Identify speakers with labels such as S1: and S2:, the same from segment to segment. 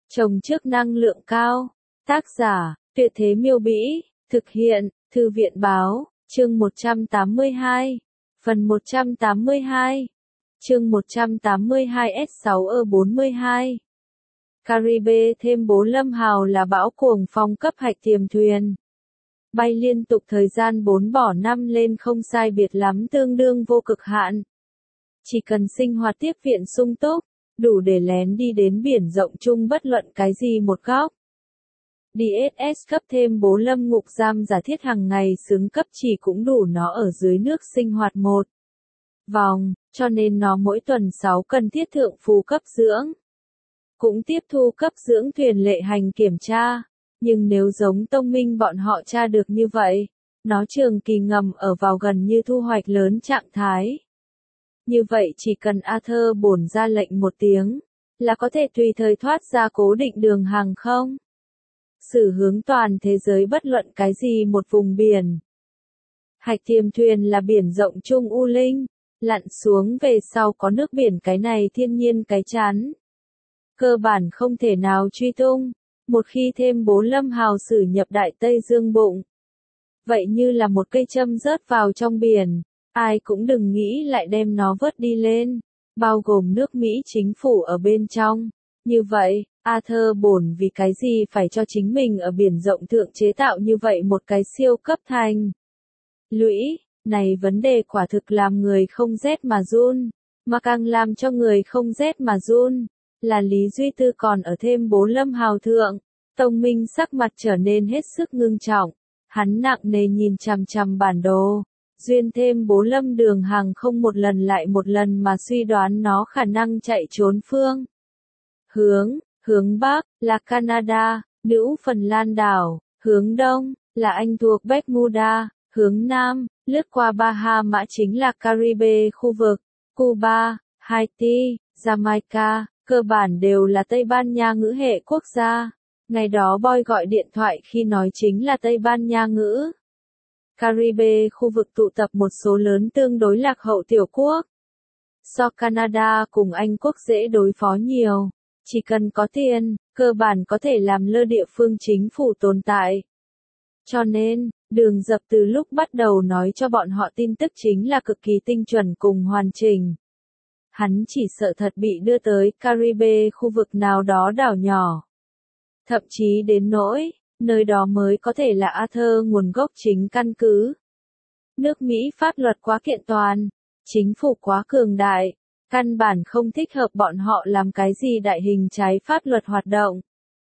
S1: Trồng trước năng lượng cao. Tác giả, Tuyệt Thế Miêu Bĩ. Thực hiện, Thư viện Báo. Chương 182. Phần 182. Chương 182S6E42. Caribe thêm bố Lâm Hào là bão cuồng phong cấp hạch tiềm thuyền. Bay liên tục thời gian 4 bỏ 5 lên không sai biệt lắm, tương đương vô cực hạn. Chỉ cần sinh hoạt tiếp viện sung túc, đủ để lén đi đến biển rộng chung bất luận cái gì một góc. DSS cấp thêm bố Lâm ngục giam giả thiết hàng ngày xứng cấp chỉ cũng đủ nó ở dưới nước sinh hoạt một vòng, cho nên nó mỗi tuần 6 cần thiết thượng phù cấp dưỡng. Cũng tiếp thu cấp dưỡng thuyền lệ hành kiểm tra, nhưng nếu giống Tông Minh bọn họ tra được như vậy, nó trường kỳ ngầm ở vào gần như thu hoạch lớn trạng thái. Như vậy chỉ cần Arthur bổn ra lệnh một tiếng, là có thể tùy thời thoát ra cố định đường hàng không. Xử hướng toàn thế giới bất luận cái gì một vùng biển. Hạch tiềm thuyền là biển rộng chung U Linh, lặn xuống về sau có nước biển, cái này thiên nhiên cái chắn. Cơ bản không thể nào truy tung, một khi thêm bố Lâm Hào sử nhập Đại Tây Dương bụng. Vậy như là một cây châm rớt vào trong biển, ai cũng đừng nghĩ lại đem nó vớt đi lên, bao gồm nước Mỹ chính phủ ở bên trong. Như vậy, Arthur bổn vì cái gì phải cho chính mình ở biển rộng thượng chế tạo như vậy một cái siêu cấp thành lũy, này vấn đề quả thực làm người không rét mà run, mà càng làm cho người không rét mà run, là Lý Duy Tư còn ở thêm bố Lâm Hào thượng. Tông Minh sắc mặt trở nên hết sức ngưng trọng, hắn nặng nề nhìn chằm chằm bản đồ, duyên thêm bố Lâm đường hàng không một lần lại một lần mà suy đoán nó khả năng chạy trốn phương. Hướng Bắc, là Canada, Nữ Phần Lan đảo, hướng Đông, là Anh thuộc Bermuda, hướng Nam, lướt qua Bahama chính là Caribe khu vực, Cuba, Haiti, Jamaica, cơ bản đều là Tây Ban Nha ngữ hệ quốc gia. Ngày đó Boy gọi điện thoại khi nói chính là Tây Ban Nha ngữ. Caribe khu vực tụ tập một số lớn tương đối lạc hậu tiểu quốc. So Canada cùng Anh quốc dễ đối phó nhiều. Chỉ cần có tiền, cơ bản có thể làm lơ địa phương chính phủ tồn tại. Cho nên, Đường Dập từ lúc bắt đầu nói cho bọn họ tin tức chính là cực kỳ tinh chuẩn cùng hoàn chỉnh. Hắn chỉ sợ thật bị đưa tới Caribe khu vực nào đó đảo nhỏ. Thậm chí đến nỗi, nơi đó mới có thể là Arthur nguồn gốc chính căn cứ. Nước Mỹ pháp luật quá kiện toàn, chính phủ quá cường đại, căn bản không thích hợp bọn họ làm cái gì đại hình trái pháp luật hoạt động.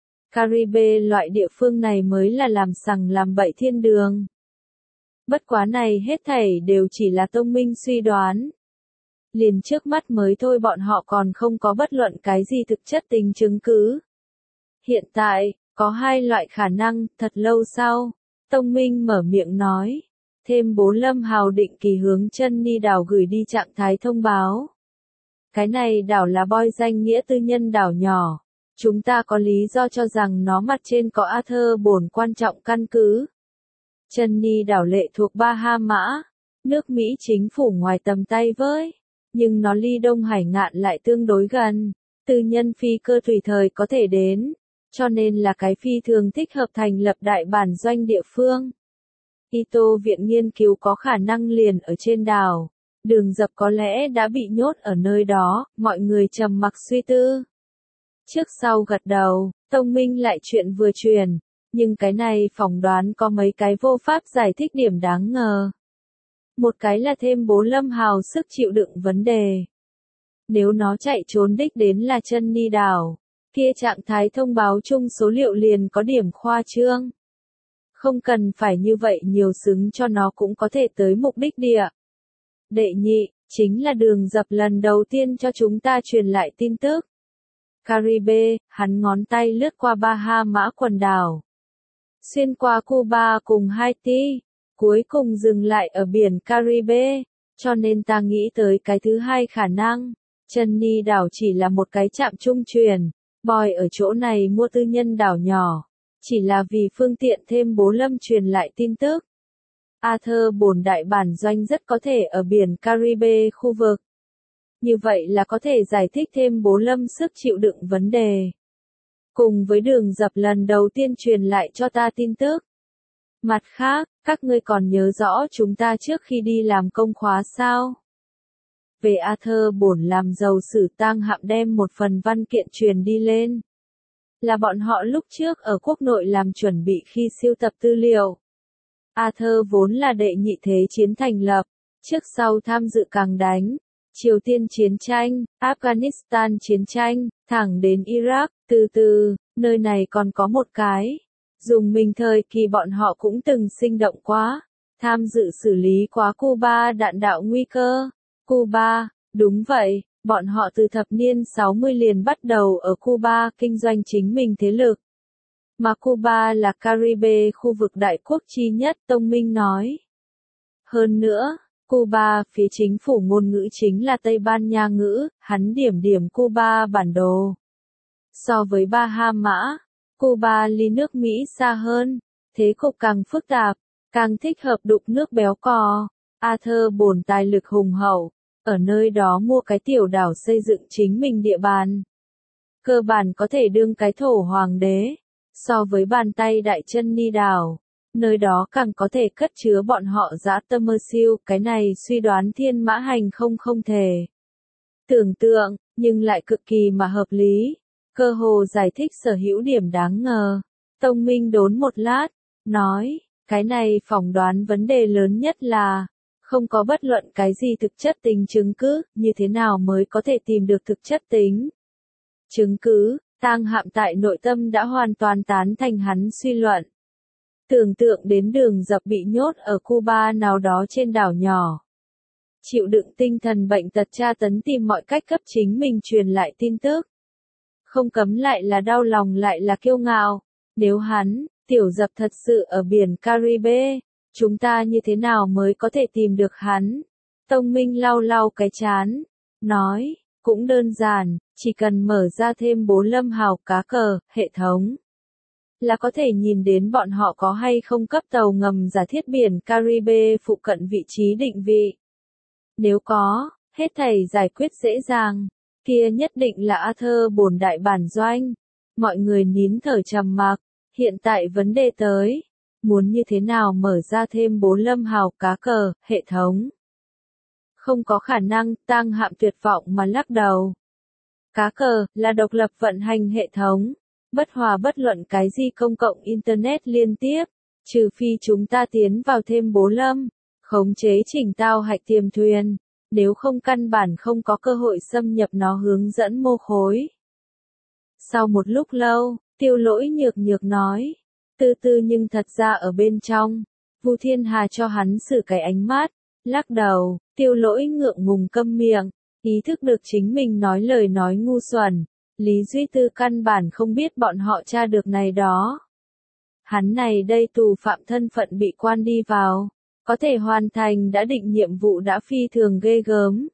S1: Caribe loại địa phương này mới là làm sằng làm bậy thiên đường. Bất quá này hết thảy đều chỉ là Tông Minh suy đoán. Liền trước mắt mới thôi bọn họ còn không có bất luận cái gì thực chất tính chứng cứ. Hiện tại, có hai loại khả năng, thật lâu sau, Tông Minh mở miệng nói. Thêm bố Lâm Hào định kỳ hướng chân ni đảo gửi đi trạng thái thông báo. Cái này đảo là Boy danh nghĩa tư nhân đảo nhỏ. Chúng ta có lý do cho rằng nó mặt trên có Arthur bổn quan trọng căn cứ. Chân ni đảo lệ thuộc Bahama, nước Mỹ chính phủ ngoài tầm tay với, nhưng nó ly Đông Hải ngạn lại tương đối gần, tư nhân phi cơ tùy thời có thể đến, cho nên là cái phi thường thích hợp thành lập đại bản doanh địa phương. Ito viện nghiên cứu có khả năng liền ở trên đảo, Đường Dập có lẽ đã bị nhốt ở nơi đó, mọi người trầm mặc suy tư. Trước sau gật đầu, Tông Minh lại chuyện vừa truyền, nhưng cái này phỏng đoán có mấy cái vô pháp giải thích điểm đáng ngờ. Một cái là thêm bố Lâm Hào sức chịu đựng vấn đề. Nếu nó chạy trốn đích đến là chân ni đảo, kia trạng thái thông báo chung số liệu liền có điểm khoa trương. Không cần phải như vậy nhiều xứng cho nó cũng có thể tới mục đích địa. Đệ nhị, chính là Đường Dập lần đầu tiên cho chúng ta truyền lại tin tức. Caribe, hắn ngón tay lướt qua Bahama quần đảo. Xuyên qua Cuba cùng Haiti, cuối cùng dừng lại ở biển Caribe, cho nên ta nghĩ tới cái thứ hai khả năng. Chân ni đảo chỉ là một cái trạm trung truyền, Boy ở chỗ này mua tư nhân đảo nhỏ. Chỉ là vì phương tiện thêm bố Lâm truyền lại tin tức. Arthur bổn đại bản doanh rất có thể ở biển Caribe khu vực. Như vậy là có thể giải thích thêm bố Lâm sức chịu đựng vấn đề. cùng với Đường Dập lần đầu tiên truyền lại cho ta tin tức. Mặt khác, các ngươi còn nhớ rõ chúng ta trước khi đi làm công khóa sao? Về Arthur bổn làm giàu sử tang hạm đem một phần văn kiện truyền đi lên. Là bọn họ lúc trước ở quốc nội làm chuẩn bị khi siêu tập tư liệu. Arthur vốn là đệ nhị thế chiến thành lập, trước sau tham dự càng đánh, Triều Tiên chiến tranh, Afghanistan chiến tranh, thẳng đến Iraq, từ từ, nơi này còn có một cái. Dùng mình thời kỳ bọn họ cũng từng sinh động quá, tham dự xử lý quá Cuba đạn đạo nguy cơ. Cuba, đúng vậy, bọn họ từ thập niên 60 liền bắt đầu ở Cuba kinh doanh chính mình thế lực. Mà Cuba là Caribe khu vực đại quốc chi nhất, Tông Minh nói. Hơn nữa, Cuba phía chính phủ ngôn ngữ chính là Tây Ban Nha ngữ, hắn điểm Cuba bản đồ. So với Bahama, Cuba ly nước Mỹ xa hơn, thế cục càng phức tạp, càng thích hợp đục nước béo cò. Arthur bổn tài lực hùng hậu, ở nơi đó mua cái tiểu đảo xây dựng chính mình địa bàn. Cơ bản có thể đương cái thổ hoàng đế, so với bàn tay đại chân ni đảo, nơi đó càng có thể cất chứa bọn họ dã tâm mơ siêu, cái này suy đoán thiên mã hành không thể. Tưởng tượng, nhưng lại cực kỳ mà hợp lý, cơ hồ giải thích sở hữu điểm đáng ngờ. Tông Minh đốn một lát, nói, cái này phỏng đoán vấn đề lớn nhất là, không có bất luận cái gì thực chất tính chứng cứ, như thế nào mới có thể tìm được thực chất tính. Chứng cứ, tang hạm tại nội tâm đã hoàn toàn tán thành hắn suy luận. Tưởng tượng đến Đường Dập bị nhốt ở Cuba nào đó trên đảo nhỏ. Chịu đựng tinh thần bệnh tật tra tấn tìm mọi cách cấp chính mình truyền lại tin tức. Không cấm lại là đau lòng lại là kiêu ngạo. Nếu hắn, Tiểu Dập thật sự ở biển Caribe, chúng ta như thế nào mới có thể tìm được hắn? Tông Minh lau lau cái chán, nói, cũng đơn giản, chỉ cần mở ra thêm 4 lâm hào cá cờ, hệ thống. Là có thể nhìn đến bọn họ có hay không cấp tàu ngầm giả thiết biển Caribe phụ cận vị trí định vị. Nếu có, hết thảy giải quyết dễ dàng, kia nhất định là Arthur bổn đại bản doanh. Mọi người nín thở trầm mặc, hiện tại vấn đề tới. Muốn như thế nào mở ra thêm 4 lâm hào cá cờ, hệ thống. Không có khả năng, tang hạm tuyệt vọng mà lắc đầu. Cá cờ, là độc lập vận hành hệ thống, bất hòa bất luận cái gì công cộng Internet liên tiếp, trừ phi chúng ta tiến vào thêm 4 lâm, khống chế chỉnh tao hạch tiềm thuyền, nếu không căn bản không có cơ hội xâm nhập nó hướng dẫn mô khối. Sau một lúc lâu, Tiêu Lỗi nhược nói. Từ từ nhưng thật ra ở bên trong, Vu Thiên Hà cho hắn xử cái ánh mắt, lắc đầu, Tiêu Lỗi ngượng ngùng câm miệng, ý thức được chính mình nói lời nói ngu xuẩn, Lý Duy Tư căn bản không biết bọn họ tra được này đó. Hắn này đây tù phạm thân phận bị quan đi vào, có thể hoàn thành đã định nhiệm vụ đã phi thường ghê gớm.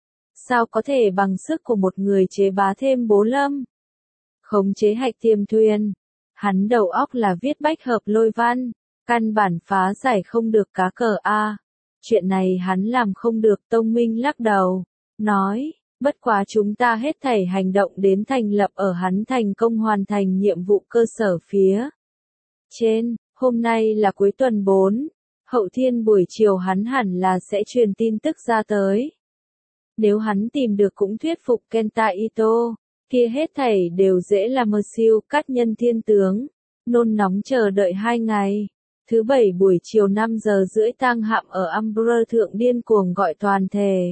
S1: Sao có thể bằng sức của một người chế bá thêm 4 lâm? Khống chế hạch tiềm thuyền. Hắn đầu óc là viết bách hợp lôi văn, căn bản phá giải không được cá cờ A. Chuyện này hắn làm không được. Tông Minh lắc đầu, nói, bất quá chúng ta hết thảy hành động đến thành lập ở hắn thành công hoàn thành nhiệm vụ cơ sở phía trên. Hôm nay là cuối tuần 4, hậu thiên buổi chiều hắn hẳn là sẽ truyền tin tức ra tới. Nếu hắn tìm được cũng thuyết phục Kenta Ito, kia hết thảy đều dễ làm mơ siêu cát nhân thiên tướng. Nôn nóng chờ đợi 2 ngày. Thứ 7 buổi chiều 5 giờ rưỡi tang hạm ở Amber thượng điên cuồng gọi toàn thể.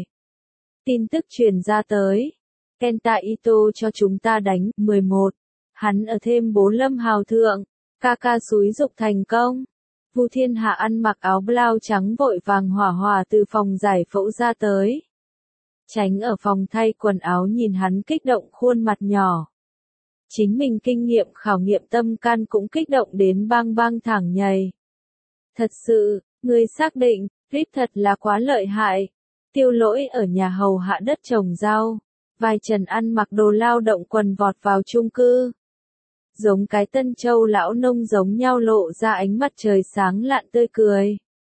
S1: Tin tức truyền ra tới. Kenta Ito cho chúng ta đánh 11. Hắn ở thêm 4 lâm hào thượng. Kaka xúi dục thành công. Vu Thiên Hạ ăn mặc áo blau trắng vội vàng hỏa hỏa từ phòng giải phẫu ra tới. Tránh ở phòng thay quần áo nhìn hắn kích động khuôn mặt nhỏ. Chính mình kinh nghiệm khảo nghiệm tâm can cũng kích động đến bang bang thẳng nhảy. Thật sự, ngươi xác định, Rip thật là quá lợi hại. Tiêu Lỗi ở nhà hầu hạ đất trồng rau. Vai Trần ăn mặc đồ lao động quần vọt vào chung cư. Giống cái Tân Châu lão nông giống nhau lộ ra ánh mặt trời sáng lạn tươi cười.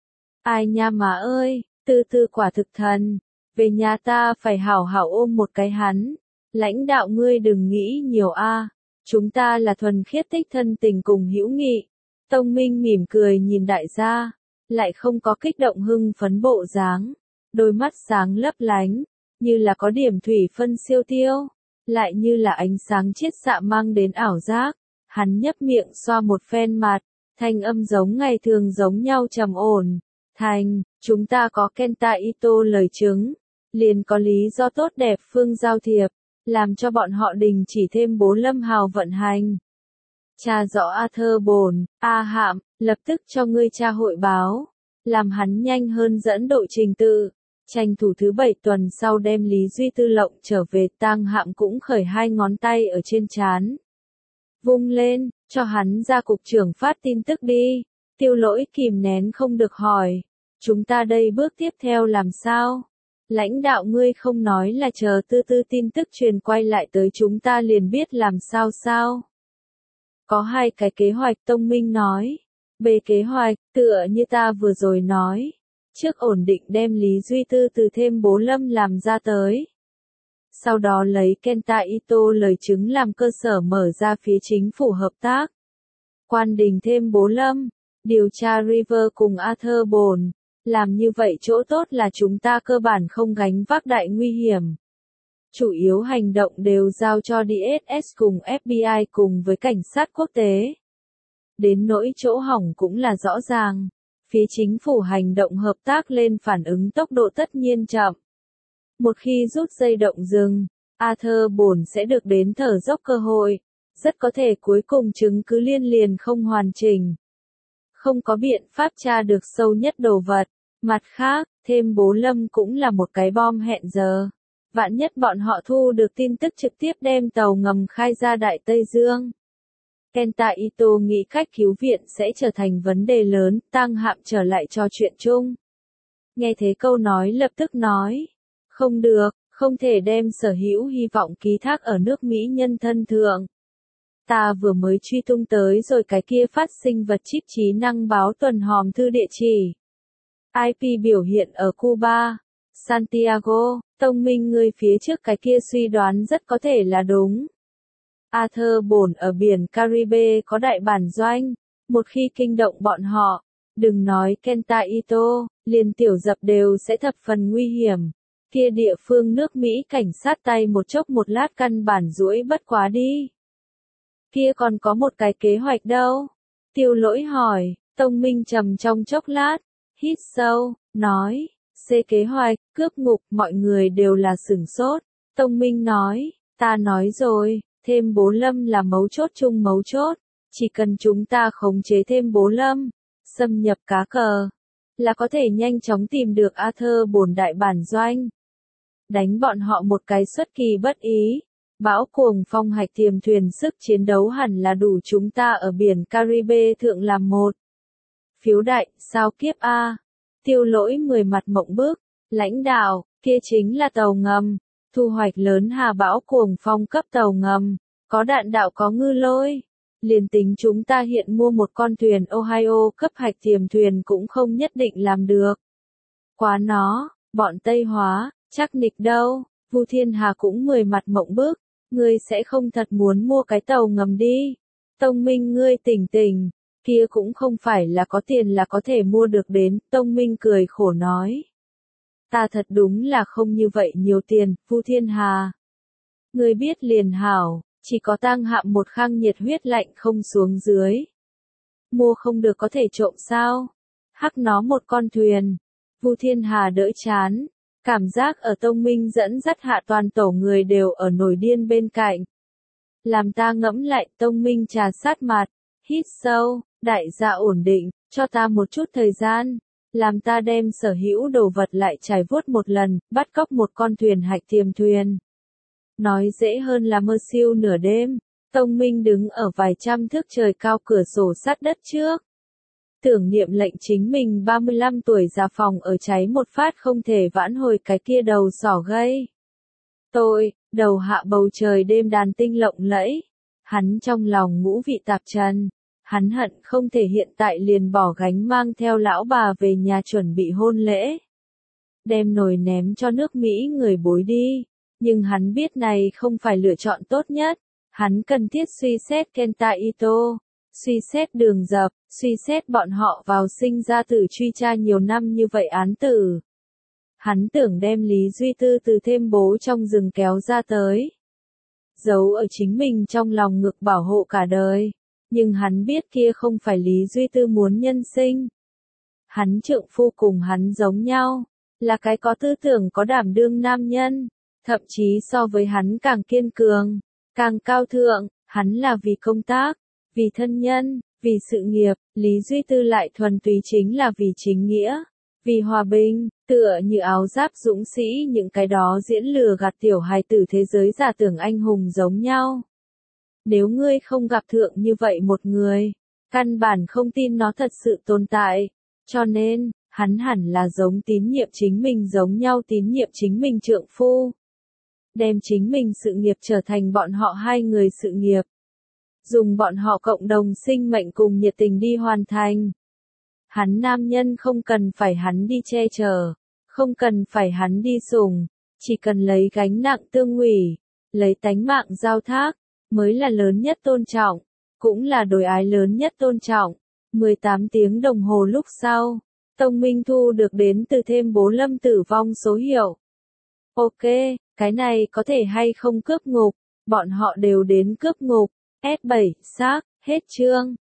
S1: Ai nha má ơi, từ từ quả thực thần. Về nhà ta phải hảo hảo ôm một cái hắn. Lãnh đạo ngươi đừng nghĩ nhiều a. Chúng ta là thuần khiết tích thân tình cùng hữu nghị. Tông Minh mỉm cười nhìn đại gia, lại không có kích động hưng phấn bộ dáng, đôi mắt sáng lấp lánh, như là có điểm thủy phân siêu tiêu, lại như là ánh sáng chiết xạ mang đến ảo giác. Hắn nhấp miệng xoa một phen mặt, thanh âm giống ngày thường giống nhau trầm ổn. Thành, chúng ta có Kenta Ito lời chứng, liền có lý do tốt đẹp phương giao thiệp, làm cho bọn họ đình chỉ thêm Bố Lâm Hào vận hành. Tra rõ Arthur Bồn, A Hạm, lập tức cho ngươi tra hội báo, làm hắn nhanh hơn dẫn đội trình tự, tranh thủ thứ 7 tuần sau đem Lý Duy Tư lộng trở về. Tang Hạm cũng khởi 2 ngón tay ở trên trán, vung lên, cho hắn ra cục trưởng phát tin tức đi. Tiêu Lỗi kìm nén không được hỏi, chúng ta đây bước tiếp theo làm sao? Lãnh đạo ngươi không nói là chờ tư tin tức truyền quay lại tới chúng ta liền biết làm sao sao? Có 2 cái kế hoạch, Tông Minh nói. B kế hoạch, tựa như ta vừa rồi nói, trước ổn định đem Lý Duy Tư từ thêm Bố Lâm làm ra tới. Sau đó lấy Kenta Ito lời chứng làm cơ sở mở ra phía chính phủ hợp tác. Quan Đình thêm Bố Lâm, điều tra River cùng Arthur Bồn, làm như vậy chỗ tốt là chúng ta cơ bản không gánh vác đại nguy hiểm. Chủ yếu hành động đều giao cho DSS cùng FBI cùng với cảnh sát quốc tế. Đến nỗi chỗ hỏng cũng là rõ ràng, phía chính phủ hành động hợp tác lên phản ứng tốc độ tất nhiên chậm. Một khi rút dây động rừng, Arthur Bồn sẽ được đến thở dốc cơ hội, rất có thể cuối cùng chứng cứ liên liền không hoàn chỉnh. Không có biện pháp tra được sâu nhất đồ vật. Mặt khác, thêm Bố Lâm cũng là một cái bom hẹn giờ. Vạn nhất bọn họ thu được tin tức trực tiếp đem tàu ngầm khai ra Đại Tây Dương. Kenta Ito nghĩ cách cứu viện sẽ trở thành vấn đề lớn. Tang Hạm trở lại trò chuyện chung. Nghe thế câu nói lập tức nói. Không được, không thể đem sở hữu hy vọng ký thác ở nước Mỹ nhân thân thượng. Ta vừa mới truy tung tới rồi cái kia phát sinh vật chip trí năng báo tuần hòm thư địa chỉ. IP biểu hiện ở Cuba, Santiago. Tông Minh ngươi phía trước cái kia suy đoán rất có thể là đúng. Arthur Bồn ở biển Caribe có đại bản doanh, một khi kinh động bọn họ, đừng nói Kenta Ito, liền tiểu dập đều sẽ thập phần nguy hiểm. Kia địa phương nước Mỹ cảnh sát tay một chốc một lát căn bản duỗi bất quá đi. Kia còn có một cái kế hoạch đâu? Tiêu Lỗi hỏi. Tông Minh trầm trong chốc lát, hít sâu, nói, C kế hoạch, cướp ngục, mọi người đều là sửng sốt. Tông Minh nói, ta nói rồi, thêm Bố Lâm là mấu chốt chung mấu chốt, chỉ cần chúng ta khống chế thêm Bố Lâm, xâm nhập cá cờ, là có thể nhanh chóng tìm được Arthur Bồn đại bản doanh. Đánh bọn họ một cái xuất kỳ bất ý. Bão cuồng phong hạch tiềm thuyền sức chiến đấu hẳn là đủ chúng ta ở biển Caribe thượng làm một. Phiếu đại, sao kiếp A. Tiêu Lỗi 10 mặt mộng bức. Lãnh đạo, kia chính là tàu ngầm. Thu hoạch lớn hà bão cuồng phong cấp tàu ngầm. Có đạn đạo có ngư lôi. Liền tính chúng ta hiện mua một con thuyền Ohio cấp hạch tiềm thuyền cũng không nhất định làm được. Quá nó, bọn Tây Hóa, chắc nịch đâu. Vu Thiên Hà cũng 10 mặt mộng bức. Ngươi sẽ không thật muốn mua cái tàu ngầm đi. Tông Minh ngươi tỉnh, kia cũng không phải là có tiền là có thể mua được đến. Tông Minh cười khổ nói. Ta thật đúng là không như vậy nhiều tiền, Vu Thiên Hà. Ngươi biết liền hảo, chỉ có Tang Hạm một khang nhiệt huyết lạnh không xuống dưới. Mua không được có thể trộm sao? Hắc nó một con thuyền. Vu Thiên Hà đỡ chán. Cảm giác ở Tông Minh dẫn dắt hạ toàn tổ người đều ở nổi điên bên cạnh. Làm ta ngẫm lại, Tông Minh trà sát mặt, hít sâu, đại gia ổn định, cho ta một chút thời gian, làm ta đem sở hữu đồ vật lại trải vuốt một lần, bắt cóc một con thuyền hạch tiềm thuyền. Nói dễ hơn là mơ siêu nửa đêm, Tông Minh đứng ở vài trăm thước trời cao cửa sổ sát đất trước. Tưởng niệm lệnh chính mình 35 tuổi ra phòng ở cháy một phát không thể vãn hồi cái kia đầu sỏ gây. Tôi, đầu hạ bầu trời đêm đàn tinh lộng lẫy. Hắn trong lòng ngũ vị tạp trần. Hắn hận không thể hiện tại liền bỏ gánh mang theo lão bà về nhà chuẩn bị hôn lễ. Đem nồi ném cho nước Mỹ người bối đi. Nhưng hắn biết này không phải lựa chọn tốt nhất. Hắn cần thiết suy xét Kenta Ito, suy xét đường dập, suy xét bọn họ vào sinh ra tử truy tra nhiều năm như vậy án tử. Hắn tưởng đem Lý Duy Tư từ thêm bố trong rừng kéo ra tới. Giấu ở chính mình trong lòng ngực bảo hộ cả đời. Nhưng hắn biết kia không phải Lý Duy Tư muốn nhân sinh. Hắn trượng phu cùng hắn giống nhau, là cái có tư tưởng có đảm đương nam nhân, thậm chí so với hắn càng kiên cường, càng cao thượng, hắn là vì công tác, vì thân nhân, vì sự nghiệp, Lý Duy Tư lại thuần túy chính là vì chính nghĩa, vì hòa bình, tựa như áo giáp dũng sĩ những cái đó diễn lừa gạt tiểu hài tử thế giới giả tưởng anh hùng giống nhau. Nếu ngươi không gặp thượng như vậy một người, căn bản không tin nó thật sự tồn tại, cho nên, hắn hẳn là giống tín nhiệm chính mình giống nhau tín nhiệm chính mình trượng phu. Đem chính mình sự nghiệp trở thành bọn họ hai người sự nghiệp. Dùng bọn họ cộng đồng sinh mệnh cùng nhiệt tình đi hoàn thành. Hắn nam nhân không cần phải hắn đi che chở, không cần phải hắn đi sủng, chỉ cần lấy gánh nặng tương ủy, lấy tánh mạng giao thác, mới là lớn nhất tôn trọng, cũng là đối ái lớn nhất tôn trọng. 18 tiếng đồng hồ lúc sau, Tông Minh thu được đến từ thêm bố Lâm tử vong số hiệu. Ok, cái này có thể hay không cướp ngục, bọn họ đều đến cướp ngục. S7, xác, hết chương.